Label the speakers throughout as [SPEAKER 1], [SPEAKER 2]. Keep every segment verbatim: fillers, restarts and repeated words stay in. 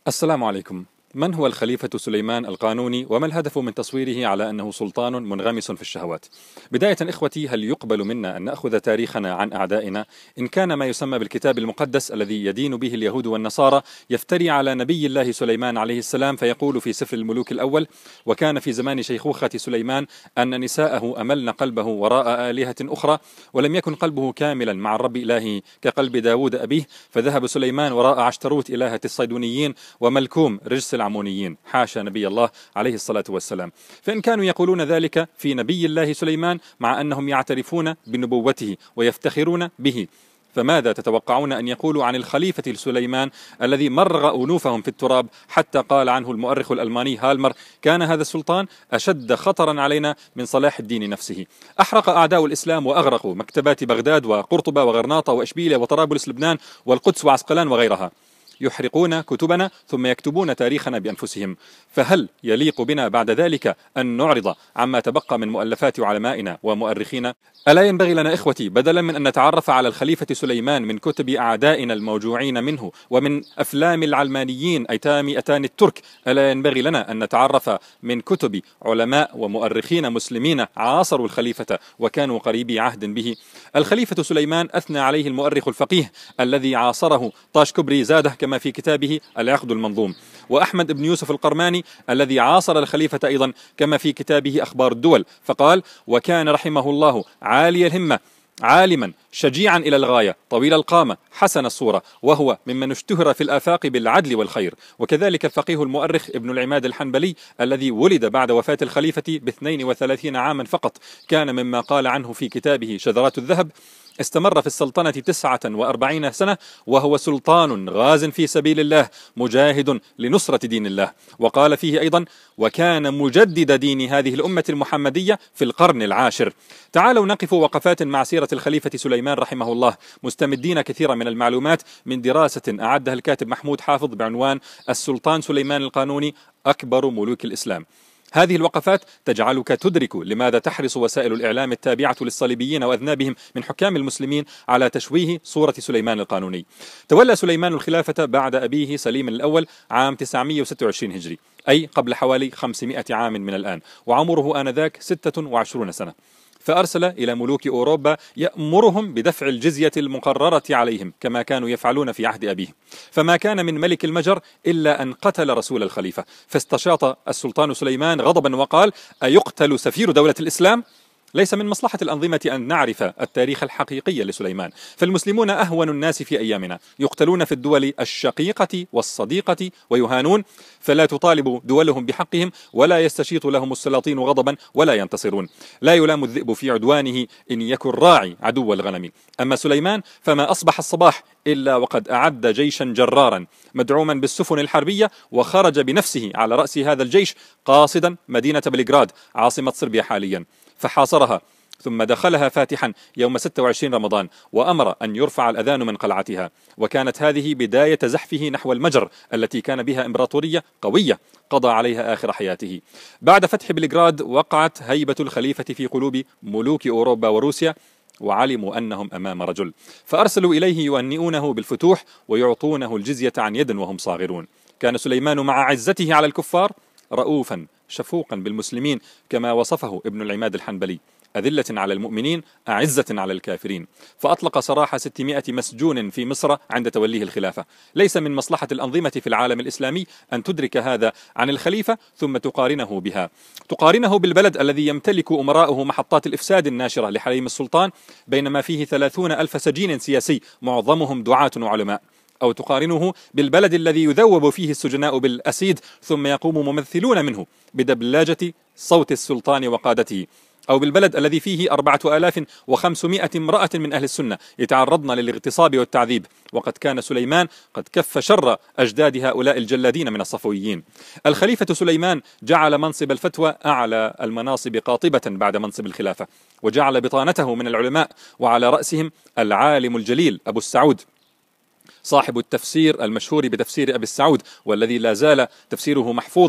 [SPEAKER 1] السلام عليكم. من هو الخليفة سليمان القانوني وما الهدف من تصويره على أنه سلطان منغمس في الشهوات؟ بداية إخوتي، هل يقبل منا أن نأخذ تاريخنا عن أعدائنا؟ إن كان ما يسمى بالكتاب المقدس الذي يدين به اليهود والنصارى يفتري على نبي الله سليمان عليه السلام، فيقول في سفر الملوك الأول: وكان في زمان شيخوخة سليمان أن نساءه أملن قلبه وراء آلهة أخرى، ولم يكن قلبه كاملا مع الرب إلهه كقلب داود أبيه، فذهب سليمان وراء عشتروت إلهة الصيدونيين وملكوم رجس العمونيين. حاشا نبي الله عليه الصلاة والسلام. فإن كانوا يقولون ذلك في نبي الله سليمان مع أنهم يعترفون بنبوته ويفتخرون به، فماذا تتوقعون أن يقولوا عن الخليفة سليمان الذي مرغ أنوفهم في التراب، حتى قال عنه المؤرخ الألماني هالمر: كان هذا السلطان أشد خطرا علينا من صلاح الدين نفسه. أحرق أعداء الإسلام وأغرقوا مكتبات بغداد وقرطبة وغرناطة وإشبيلية وطرابلس لبنان والقدس وعسقلان وغيرها. يحرقون كتبنا ثم يكتبون تاريخنا بأنفسهم. فهل يليق بنا بعد ذلك أن نعرض عما تبقى من مؤلفات علمائنا ومؤرخينا؟ ألا ينبغي لنا إخوتي، بدلا من أن نتعرف على الخليفة سليمان من كتب أعدائنا الموجوعين منه ومن أفلام العلمانيين أيتام أتان الترك، ألا ينبغي لنا أن نتعرف من كتب علماء ومؤرخين مسلمين عاصروا الخليفة وكانوا قريبي عهد به؟ الخليفة سليمان أثنى عليه المؤرخ الفقيه الذي عاصره طاش كبري زاده كما في كتابه العقد المنظوم، وأحمد بن يوسف القرماني الذي عاصر الخليفة أيضا كما في كتابه أخبار الدول، فقال: وكان رحمه الله عالي الهمة، عالما شجيعا إلى الغاية، طويل القامة، حسن الصورة، وهو ممن اشتهر في الآفاق بالعدل والخير. وكذلك الفقيه المؤرخ ابن العماد الحنبلي الذي ولد بعد وفاة الخليفة باثنين وثلاثين عاما فقط، كان مما قال عنه في كتابه شذرات الذهب: استمر في السلطنة تسعة وأربعين سنة وهو سلطان غاز في سبيل الله مجاهد لنصرة دين الله. وقال فيه أيضا: وكان مجدد دين هذه الأمة المحمدية في القرن العاشر. تعالوا نقف وقفات مع سيرة الخليفة سليمان رحمه الله، مستمدين كثيرا من المعلومات من دراسة أعدها الكاتب محمود حافظ بعنوان السلطان سليمان القانوني أكبر ملوك الإسلام. هذه الوقفات تجعلك تدرك لماذا تحرص وسائل الإعلام التابعة للصليبيين وأذنابهم من حكام المسلمين على تشويه صورة سليمان القانوني. تولى سليمان الخلافة بعد أبيه سليم الأول عام تسعمئة وستة وعشرين هجري، أي قبل حوالي خمسمئة عام من الآن، وعمره آنذاك ستة وعشرين سنة. فأرسل إلى ملوك أوروبا يأمرهم بدفع الجزية المقررة عليهم كما كانوا يفعلون في عهد أبيه. فما كان من ملك المجر إلا أن قتل رسول الخليفة، فاستشاط السلطان سليمان غضبا وقال: أيقتل سفير دولة الإسلام؟ ليس من مصلحة الأنظمة أن نعرف التاريخ الحقيقي لسليمان، فالمسلمون أهون الناس في أيامنا، يقتلون في الدول الشقيقة والصديقة ويهانون، فلا تطالب دولهم بحقهم ولا يستشيط لهم السلاطين غضبا ولا ينتصرون. لا يلام الذئب في عدوانه إن يكن راعي عدو الغنم. أما سليمان فما أصبح الصباح إلا وقد أعد جيشا جرارا مدعوما بالسفن الحربية، وخرج بنفسه على رأس هذا الجيش قاصدا مدينة بلغراد عاصمة صربيا حاليا، فحاصرها ثم دخلها فاتحا يوم ستة وعشرين رمضان، وأمر أن يرفع الأذان من قلعتها. وكانت هذه بداية زحفه نحو المجر التي كان بها إمبراطورية قوية قضى عليها آخر حياته. بعد فتح بلغراد وقعت هيبة الخليفة في قلوب ملوك أوروبا وروسيا، وعلموا أنهم أمام رجل، فأرسلوا إليه يؤنئونه بالفتوح ويعطونه الجزية عن يد وهم صاغرون. كان سليمان مع عزته على الكفار رؤوفا شفوقا بالمسلمين كما وصفه ابن العماد الحنبلي: أذلة على المؤمنين أعزة على الكافرين. فأطلق سراح ستمائة مسجون في مصر عند توليه الخلافة. ليس من مصلحة الأنظمة في العالم الإسلامي أن تدرك هذا عن الخليفة ثم تقارنه بها، تقارنه بالبلد الذي يمتلك أمراؤه محطات الإفساد الناشرة لحريم السلطان، بينما فيه ثلاثون ألف سجين سياسي معظمهم دعاة وعلماء، أو تقارنه بالبلد الذي يذوب فيه السجناء بالأسيد ثم يقوم ممثلون منه بدبلاجة صوت السلطان وقادته، أو بالبلد الذي فيه أربعة آلاف وخمسمائة امرأة من أهل السنة يتعرضن للاغتصاب والتعذيب، وقد كان سليمان قد كف شر أجداد هؤلاء الجلادين من الصفويين. الخليفة سليمان جعل منصب الفتوى أعلى المناصب قاطبة بعد منصب الخلافة، وجعل بطانته من العلماء، وعلى رأسهم العالم الجليل أبو السعود صاحب التفسير المشهور بتفسير أبي السعود، والذي لا زال تفسيره محفوظا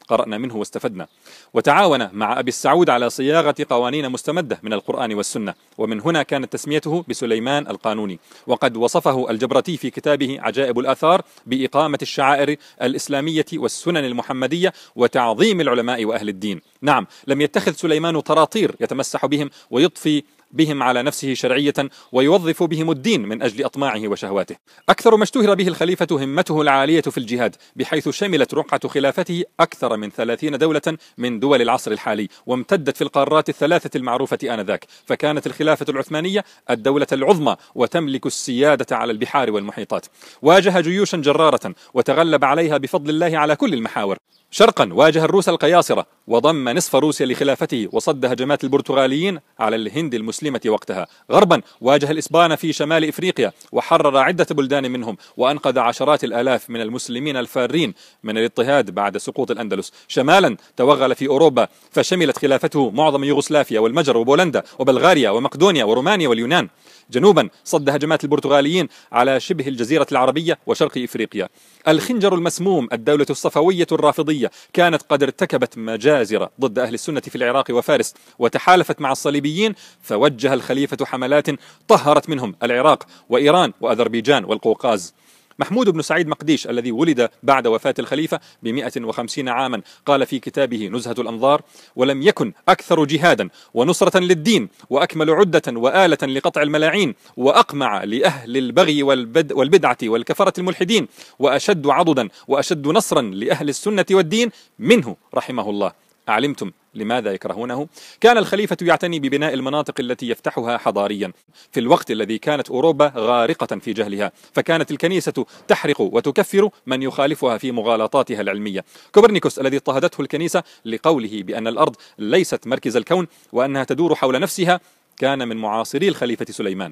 [SPEAKER 1] قرأنا منه واستفدنا. وتعاون مع أبي السعود على صياغة قوانين مستمدة من القرآن والسنة، ومن هنا كانت تسميته بسليمان القانوني. وقد وصفه الجبرتي في كتابه عجائب الآثار بإقامة الشعائر الإسلامية والسنن المحمدية وتعظيم العلماء وأهل الدين. نعم، لم يتخذ سليمان طراطير يتمسح بهم ويضفي بهم على نفسه شرعية ويوظف بهم الدين من أجل أطماعه وشهواته. أكثر ما اشتهر به الخليفة همته العالية في الجهاد، بحيث شملت رقعة خلافته أكثر من ثلاثين دولة من دول العصر الحالي، وامتدت في القارات الثلاثة المعروفة آنذاك. فكانت الخلافة العثمانية الدولة العظمى وتملك السيادة على البحار والمحيطات. واجه جيوشا جرارة وتغلب عليها بفضل الله على كل المحاور. شرقا واجه الروس القياصرة وضم نصف روسيا لخلافته وصد هجمات البرتغاليين على الهند المسلمة وقتها. غربا واجه الإسبان في شمال إفريقيا وحرر عدة بلدان منهم، وأنقذ عشرات الآلاف من المسلمين الفارين من الاضطهاد بعد سقوط الأندلس. شمالا توغل في أوروبا فشملت خلافته معظم يوغوسلافيا والمجر وبولندا وبلغاريا ومقدونيا ورومانيا واليونان. جنوبا صد هجمات البرتغاليين على شبه الجزيرة العربية وشرق إفريقيا. الخنجر المسموم الدولة الصفوية الرافضية كانت قد ارتكبت مجازر ضد أهل السنة في العراق وفارس، وتحالفت مع الصليبيين، فوجه الخليفة حملات طهرت منهم العراق وإيران وأذربيجان والقوقاز. محمود بن سعيد مقديش الذي ولد بعد وفاة الخليفة بمئة وخمسين عاما قال في كتابه نزهة الأنظار: ولم يكن أكثر جهادا ونصرة للدين وأكمل عدة وآلة لقطع الملاعين وأقمع لأهل البغي والبد والبدعة والكفرة الملحدين وأشد عضدا وأشد نصرا لأهل السنة والدين منه رحمه الله. أعلمتم لماذا يكرهونه؟ كان الخليفة يعتني ببناء المناطق التي يفتحها حضاريا في الوقت الذي كانت أوروبا غارقة في جهلها، فكانت الكنيسة تحرق وتكفر من يخالفها في مغالطاتها العلمية. كوبرنيكوس الذي اضطهدته الكنيسة لقوله بأن الأرض ليست مركز الكون وأنها تدور حول نفسها كان من معاصري الخليفة سليمان.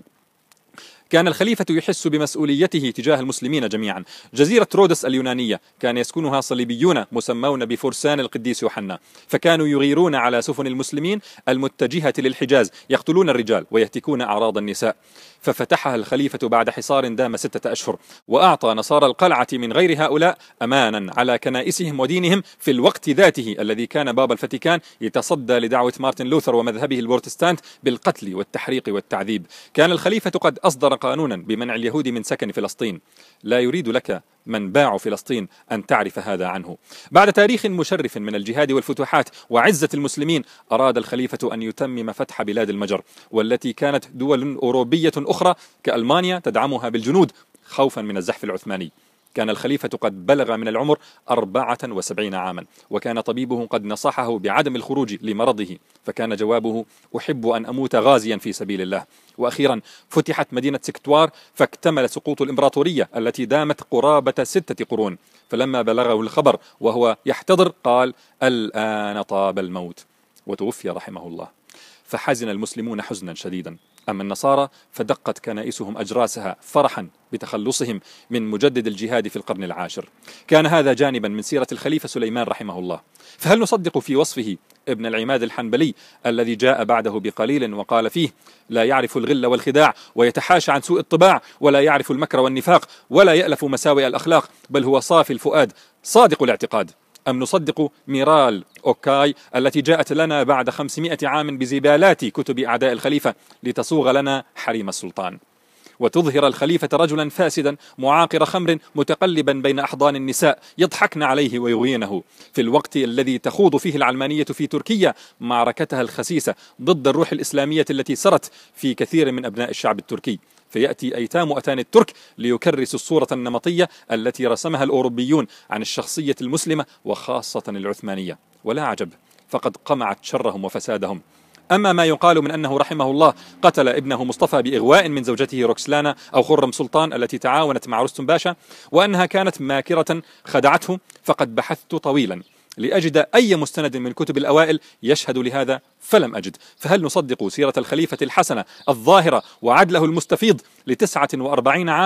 [SPEAKER 1] كان الخليفة يحس بمسؤوليته تجاه المسلمين جميعا. جزيرة رودس اليونانية كان يسكنها صليبيون مسمون بفرسان القديس يوحنا، فكانوا يغيرون على سفن المسلمين المتجهة للحجاز، يقتلون الرجال ويهتكون أعراض النساء. ففتحها الخليفة بعد حصار دام ستة أشهر، وأعطى نصارى القلعة من غير هؤلاء أمانا على كنائسهم ودينهم في الوقت ذاته الذي كان بابا الفاتيكان يتصدى لدعوة مارتن لوثر ومذهبه البروتستانت بالقتل والتحريق والتعذيب. كان الخليفة قد أصدر قانونا بمنع اليهود من سكن فلسطين. لا يريد لك من باع فلسطين أن تعرف هذا عنه. بعد تاريخ مشرف من الجهاد والفتوحات وعزة المسلمين، أراد الخليفة أن يتمم فتح بلاد المجر، والتي كانت دول أوروبية أخرى كألمانيا تدعمها بالجنود خوفا من الزحف العثماني. كان الخليفة قد بلغ من العمر أربعة وسبعين عاما، وكان طبيبه قد نصحه بعدم الخروج لمرضه، فكان جوابه: أحب أن أموت غازيا في سبيل الله. وأخيرا فتحت مدينة سكتوار، فاكتمل سقوط الإمبراطورية التي دامت قرابة ستة قرون. فلما بلغه الخبر وهو يحتضر قال: الآن طاب الموت، وتوفي رحمه الله. فحزن المسلمون حزنا شديدا. أما النصارى فدقت كنائسهم أجراسها فرحا بتخلصهم من مجدد الجهاد في القرن العاشر. كان هذا جانبا من سيرة الخليفة سليمان رحمه الله. فهل نصدق في وصفه ابن العماد الحنبلي الذي جاء بعده بقليل وقال فيه: لا يعرف الغل والخداع ويتحاشى عن سوء الطباع ولا يعرف المكر والنفاق ولا يألف مساوئ الأخلاق، بل هو صافي الفؤاد صادق الاعتقاد؟ أم نصدق ميرال أوكاي التي جاءت لنا بعد خمسمائة عام بزبالات كتب أعداء الخليفة لتصوغ لنا حريم السلطان، وتظهر الخليفة رجلا فاسدا معاقر خمر متقلبا بين أحضان النساء يضحكن عليه ويغوينه، في الوقت الذي تخوض فيه العلمانية في تركيا معركتها الخسيسة ضد الروح الإسلامية التي سرت في كثير من أبناء الشعب التركي. فيأتي أيتام أتان الترك ليكرسوا الصورة النمطية التي رسمها الأوروبيون عن الشخصية المسلمة وخاصة العثمانية. ولا عجب، فقد قمعت شرهم وفسادهم. أما ما يقال من أنه رحمه الله قتل ابنه مصطفى بإغواء من زوجته روكسلانا أو خرم سلطان التي تعاونت مع رستم باشا، وأنها كانت ماكرة خدعته، فقد بحثت طويلا لأجد أي مستند من كتب الأوائل يشهد لهذا فلم أجد. فهل نصدق سيرة الخليفة الحسنة الظاهرة وعدله المستفيض لتسعة وأربعين عاما،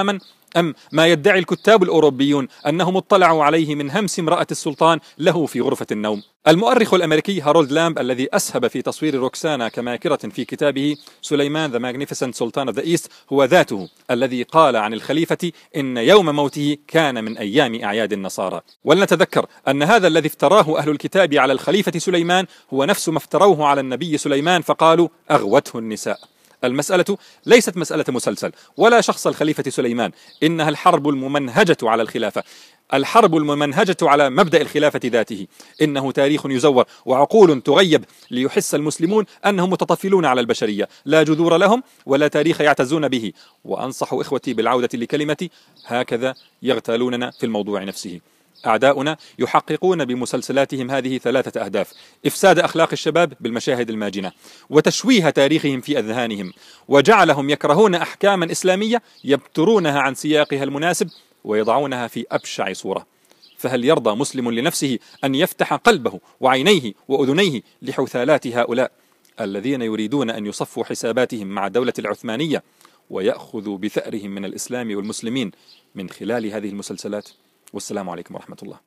[SPEAKER 1] أم ما يدعي الكتاب الأوروبيون أنهم اطلعوا عليه من همس امرأة السلطان له في غرفة النوم؟ المؤرخ الأمريكي هارولد لامب الذي أسهب في تصوير روكسانا كماكرة في كتابه سليمان ذا ماغنيفيسنت سلطان اوف ذا ايست هو ذاته الذي قال عن الخليفة إن يوم موته كان من أيام أعياد النصارى. ولنتذكر أن هذا الذي افتراه أهل الكتاب على الخليفة سليمان هو نفس ما افتروه على النبي سليمان فقالوا أغوته النساء. المسألة ليست مسألة مسلسل ولا شخص الخليفة سليمان، إنها الحرب الممنهجة على الخلافة، الحرب الممنهجة على مبدأ الخلافة ذاته. إنه تاريخ يزور وعقول تغيب ليحس المسلمون أنهم متطفلون على البشرية لا جذور لهم ولا تاريخ يعتزون به. وأنصح إخوتي بالعودة لكلمتي، هكذا يغتالوننا في الموضوع نفسه. أعداؤنا يحققون بمسلسلاتهم هذه ثلاثة أهداف: إفساد أخلاق الشباب بالمشاهد الماجنة، وتشويه تاريخهم في أذهانهم، وجعلهم يكرهون أحكاما إسلامية يبترونها عن سياقها المناسب ويضعونها في أبشع صورة. فهل يرضى مسلم لنفسه أن يفتح قلبه وعينيه وأذنيه لحثالات هؤلاء الذين يريدون أن يصفوا حساباتهم مع الدولة العثمانية ويأخذوا بثأرهم من الإسلام والمسلمين من خلال هذه المسلسلات؟ والسلام عليكم ورحمة الله.